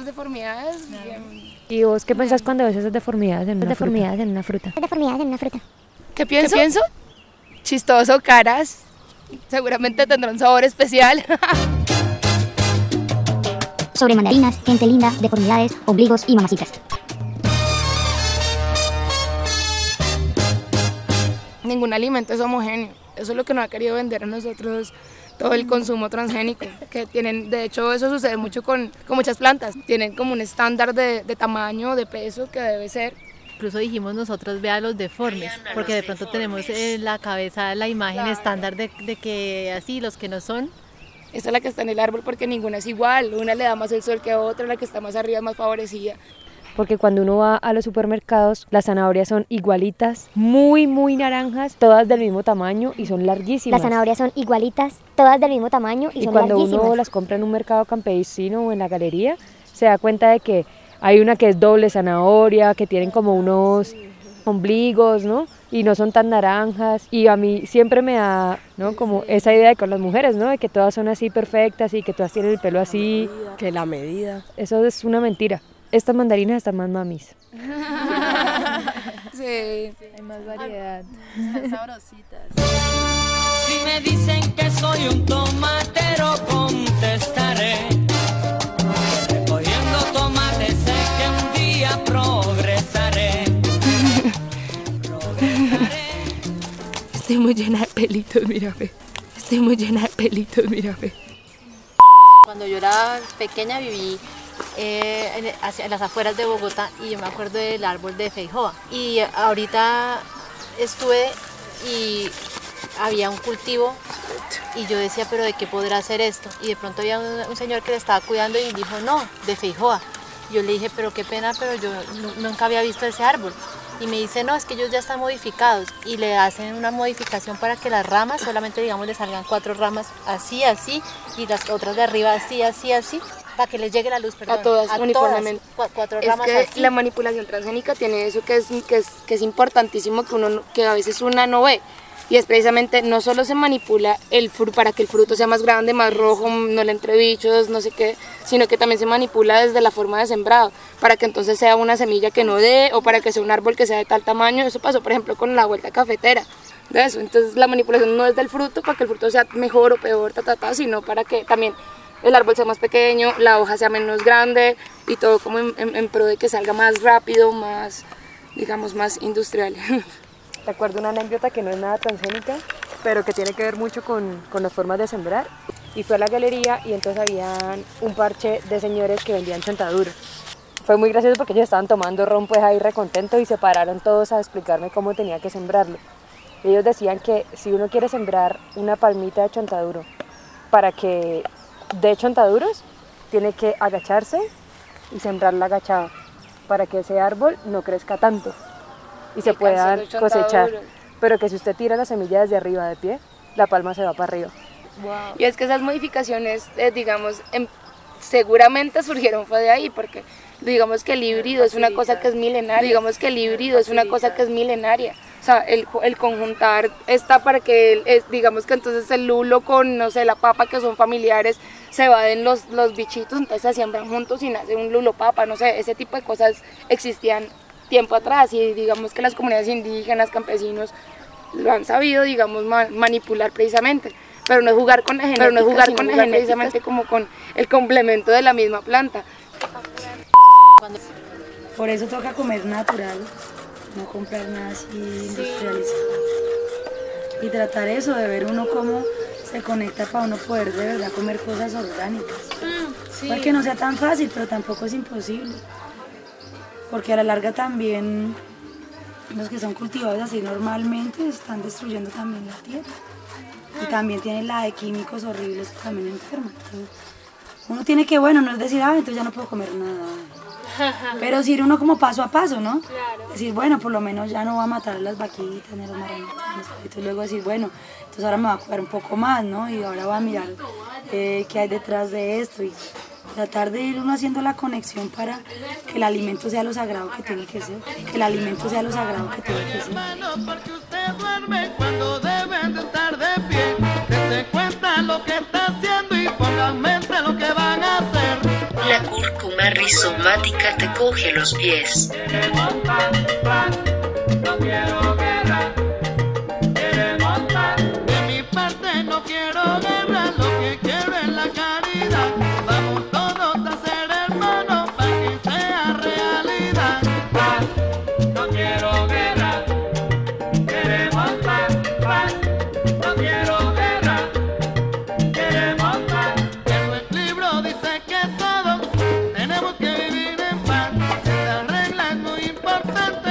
esas deformidades. ¿Y vos qué pensás cuando ves esas deformidades en una fruta? Deformidades en una fruta. ¿Qué pienso? Chistoso, caras. Seguramente tendrá un sabor especial. Sobre mandarinas, gente linda, deformidades, ombligos y mamacitas. Ningún alimento es homogéneo. Eso es lo que nos ha querido vender a nosotros todo el consumo transgénico que tienen. De hecho, eso sucede mucho con muchas plantas. Tienen como un estándar de tamaño, de peso que debe ser. Incluso dijimos nosotros, vea los deformes, porque de pronto tenemos en la cabeza la imagen estándar de que así, los que no son. Esta es la que está en el árbol porque ninguna es igual. Una le da más el sol que a otra, la que está más arriba es más favorecida. Porque cuando uno va a los supermercados, las zanahorias son igualitas, muy, muy naranjas, todas del mismo tamaño y son larguísimas. Las zanahorias son igualitas, todas del mismo tamaño y son cuando larguísimas. uno las compra en un mercado campesino o en la galería, se da cuenta de que hay una que es doble zanahoria, que tienen como unos ombligos, ¿no? Y no son tan naranjas. Y a mí siempre me da, ¿no? Como esa idea de con las mujeres, ¿no? De que todas son así perfectas y que todas tienen el pelo así. Que la medida. Eso es una mentira. Estas mandarinas están más mamis. Sí. Hay más variedad. Están sabrositas. Si me dicen que soy un tomatero, contestaré. Recogiendo tomates sé que un día progresaré. Estoy muy llena de pelitos, mírame. Estoy muy llena de pelitos, mírame. Cuando yo era pequeña viví en las afueras de Bogotá y yo me acuerdo del árbol de feijoa. Y ahorita estuve y había un cultivo y yo decía, pero ¿de qué podrá hacer esto? Y de pronto había un señor que le estaba cuidando y dijo, no, de feijoa. Yo le dije, pero qué pena, pero yo nunca había visto ese árbol. Y me dice, no, es que ellos ya están modificados y le hacen una modificación para que las ramas, solamente digamos le salgan 4 ramas así, así y las otras de arriba así, así, así, para que les llegue la luz, perdón. A todas uniformemente. 4 Es ramas que así. la manipulación transgénica tiene eso que es importantísimo que a veces una no ve. Y es precisamente, no solo se manipula el fruto para que el fruto sea más grande, más rojo, no le entre bichos, no sé qué, sino que también se manipula desde la forma de sembrado, para que entonces sea una semilla que no dé o para que sea un árbol que sea de tal tamaño. Eso pasó, por ejemplo, con la vuelta cafetera. De eso. Entonces la manipulación no es del fruto para que el fruto sea mejor o peor, sino para que también el árbol sea más pequeño, la hoja sea menos grande y todo como en pro de que salga más rápido, más, digamos, más industrial. Recuerdo una anécdota que no es nada transgénica, pero que tiene que ver mucho con las formas de sembrar. Y fui a la galería y entonces habían un parche de señores que vendían chontaduro. Fue muy gracioso porque ellos estaban tomando ron pues ahí recontentos y se pararon todos a explicarme cómo tenía que sembrarlo. Ellos decían que si uno quiere sembrar una palmita de chontaduro para que dé chontaduros, tiene que agacharse y sembrarla agachada para que ese árbol no crezca tanto y se puedan cosechar, pero que si usted tira la semilla desde arriba de pie, la palma se va para arriba. Wow. Y es que esas modificaciones, digamos, seguramente surgieron fue de ahí, porque digamos que el híbrido es una cosa que es milenaria, o sea, el conjuntar está para que, digamos que entonces el lulo con, no sé, la papa, que son familiares, se evaden los bichitos, entonces se siembran juntos y nace un lulo papa, no sé, ese tipo de cosas existían tiempo atrás y digamos que las comunidades indígenas, campesinos, lo han sabido, digamos, manipular precisamente, pero no es jugar con la genética, precisamente como con el complemento de la misma planta. Por eso toca comer natural, no comprar nada así industrializado. Y tratar eso de ver uno cómo se conecta para uno poder de verdad comer cosas orgánicas. Porque no sea tan fácil, pero tampoco es imposible. Porque a la larga también los que son cultivados así normalmente están destruyendo también la tierra. Y también tienen la de químicos horribles que también enferman. Entonces, uno tiene que, bueno, no es decir, entonces ya no puedo comer nada. Pero sí ir uno como paso a paso, ¿no? Claro. Decir, bueno, por lo menos ya no voy a matar a las vaquitas, ni a los marranitos, ni a los perritos. Luego decir, bueno, entonces ahora me voy a cuidar un poco más, ¿no? Y ahora voy a mirar qué hay detrás de esto. Y tratar de ir uno haciendo la conexión para que el alimento sea lo sagrado que tiene que ser. Que el alimento sea lo sagrado que tiene que ser. Porque usted duerme cuando deben de estar de pie. Dese cuenta lo que está haciendo y ponga en mente lo que van a hacer. La cúrcuma rizomática te coge los pies. No quiero